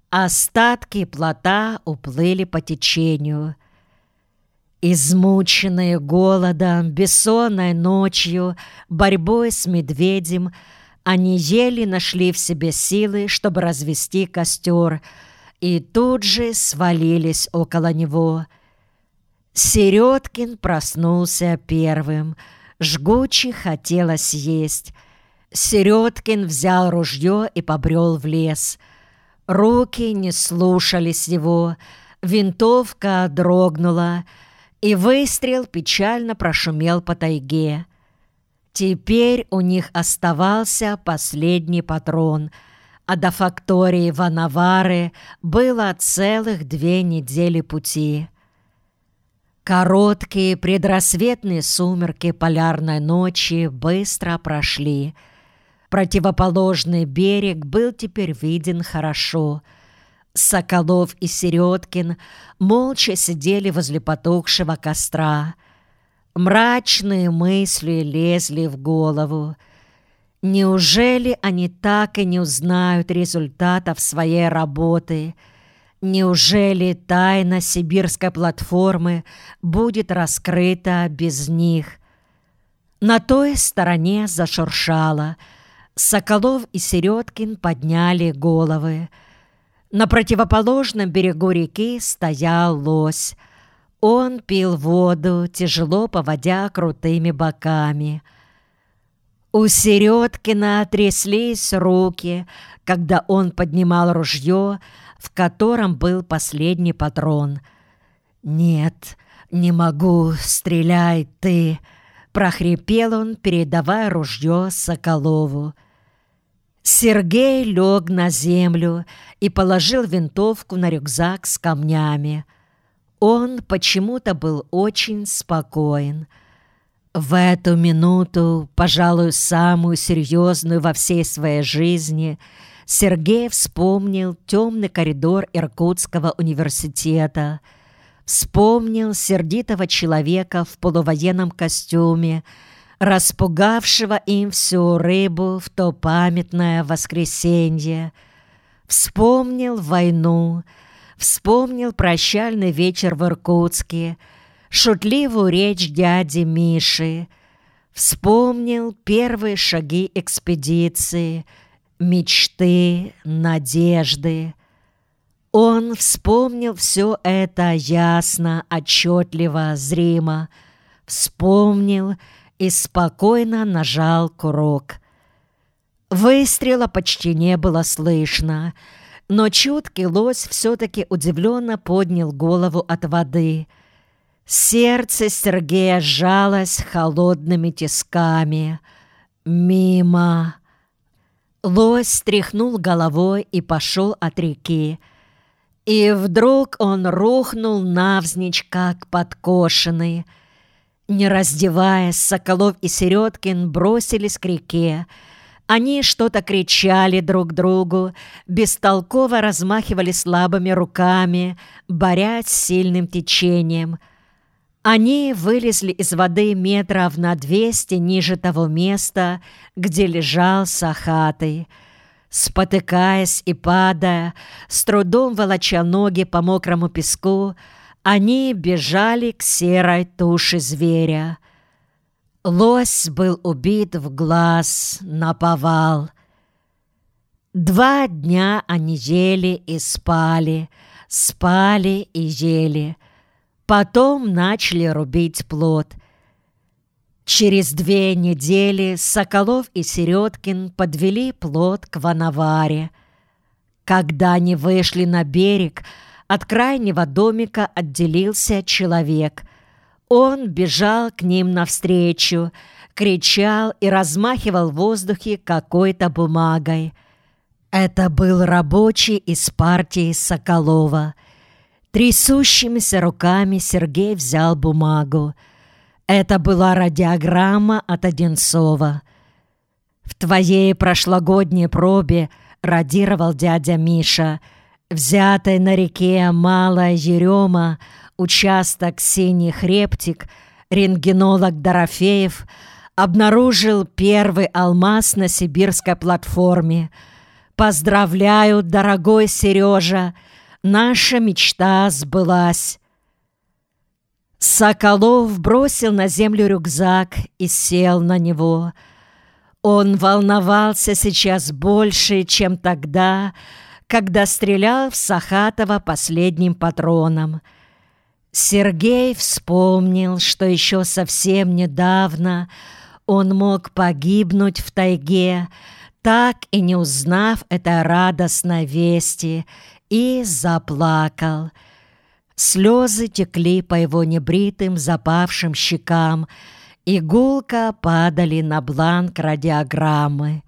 Остатки плота уплыли по течению. Измученные голодом, бессонной ночью, борьбой с медведем, они еле нашли в себе силы, чтобы развести костер, и тут же свалились около него. Середкин проснулся первым. Жгуче хотелось есть. Середкин взял ружье и побрел в лес. Руки не слушались его. Винтовка дрогнула, и выстрел печально прошумел по тайге. Теперь у них оставался последний патрон, а до фактории Ванавары было целых 2 недели пути. Короткие предрассветные сумерки полярной ночи быстро прошли. Противоположный берег был теперь виден хорошо. Соколов и Середкин молча сидели возле потухшего костра. Мрачные мысли лезли в голову. Неужели они так и не узнают результатов своей работы? Неужели тайна сибирской платформы будет раскрыта без них? На той стороне зашуршало. Соколов и Середкин подняли головы. На противоположном берегу реки стоял лось. Он пил воду, тяжело поводя крутыми боками. У Середкина тряслись руки, когда он поднимал ружье, в котором был последний патрон. «Нет, не могу, стреляй ты!» — прохрипел он, передавая ружье Соколову. Сергей лег на землю и положил винтовку на рюкзак с камнями. Он почему-то был очень спокоен. В эту минуту, пожалуй, самую серьезную во всей своей жизни, Сергей вспомнил темный коридор Иркутского университета, вспомнил сердитого человека в полувоенном костюме, распугавшего им всю рыбу в то памятное воскресенье, вспомнил войну, вспомнил прощальный вечер в Иркутске, шутливую речь дяди Миши, вспомнил первые шаги экспедиции, мечты, надежды. Он вспомнил все это ясно, отчетливо, зримо, вспомнил и спокойно нажал курок. Выстрела почти не было слышно, но чуткий лось все-таки удивленно поднял голову от воды. Сердце Сергея сжалось холодными тисками. Мимо. Лось стряхнул головой и пошел от реки. И вдруг он рухнул навзничь, как подкошенный. Не раздеваясь, Соколов и Середкин бросились к реке. Они что-то кричали друг другу, бестолково размахивали слабыми руками, борясь с сильным течением. Они вылезли из воды метров на 200 ниже того места, где лежал Сахатый. Спотыкаясь и падая, с трудом волоча ноги по мокрому песку, они бежали к серой туше зверя. Лось был убит в глаз, наповал. 2 дня они ели и спали, спали и ели. Потом начали рубить плот. Через 2 недели Соколов и Середкин подвели плот к Ванаваре. Когда они вышли на берег, от крайнего домика отделился человек. Он бежал к ним навстречу, кричал и размахивал в воздухе какой-то бумагой. Это был рабочий из партии Соколова. Трясущимися руками Сергей взял бумагу. Это была радиограмма от Одинцова. «В твоей прошлогодней пробе, — радировал дядя Миша, — взятой на реке Малая Ерема, участок Синий Хребтик, рентгенолог Дорофеев обнаружил первый алмаз на сибирской платформе. Поздравляю, дорогой Сережа, наша мечта сбылась. Соколов бросил на землю рюкзак и сел на него. Он волновался сейчас больше, чем тогда, когда стрелял в Сахатова последним патроном. Сергей вспомнил, что еще совсем недавно он мог погибнуть в тайге, так и не узнав этой радостной вести, и заплакал. Слезы текли по его небритым запавшим щекам и гулко падали на бланк радиограммы.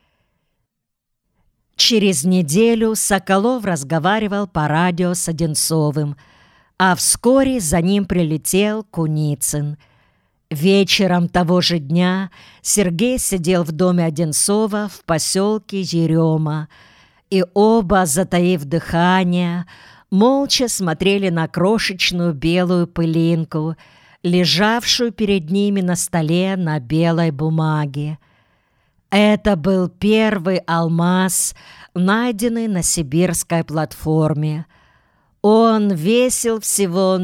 Через неделю Соколов разговаривал по радио с Одинцовым, а вскоре за ним прилетел Куницын. Вечером того же дня Сергей сидел в доме Одинцова в поселке Ерема, и оба, затаив дыхание, молча смотрели на крошечную белую пылинку, лежавшую перед ними на столе на белой бумаге. Это был первый алмаз, найденный на сибирской платформе. Он весил всего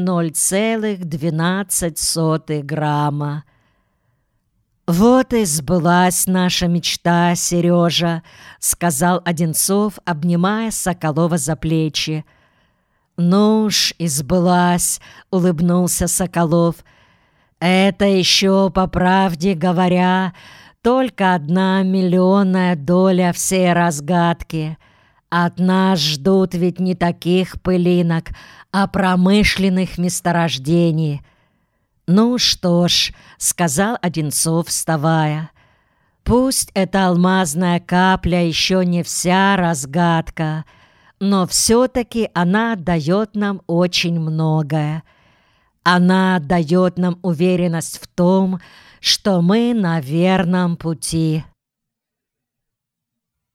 0,12 грамма. «Вот и сбылась наша мечта, Сережа», — сказал Одинцов, обнимая Соколова за плечи. «Ну уж и сбылась», — улыбнулся Соколов. «Это еще, по правде говоря, только 1/1,000,000 доля всей разгадки. От нас ждут ведь не таких пылинок, а промышленных месторождений». «Ну что ж», — сказал Одинцов, вставая, «пусть эта алмазная капля еще не вся разгадка, но все-таки она дает нам очень многое. Она дает нам уверенность в том, что мы на верном пути».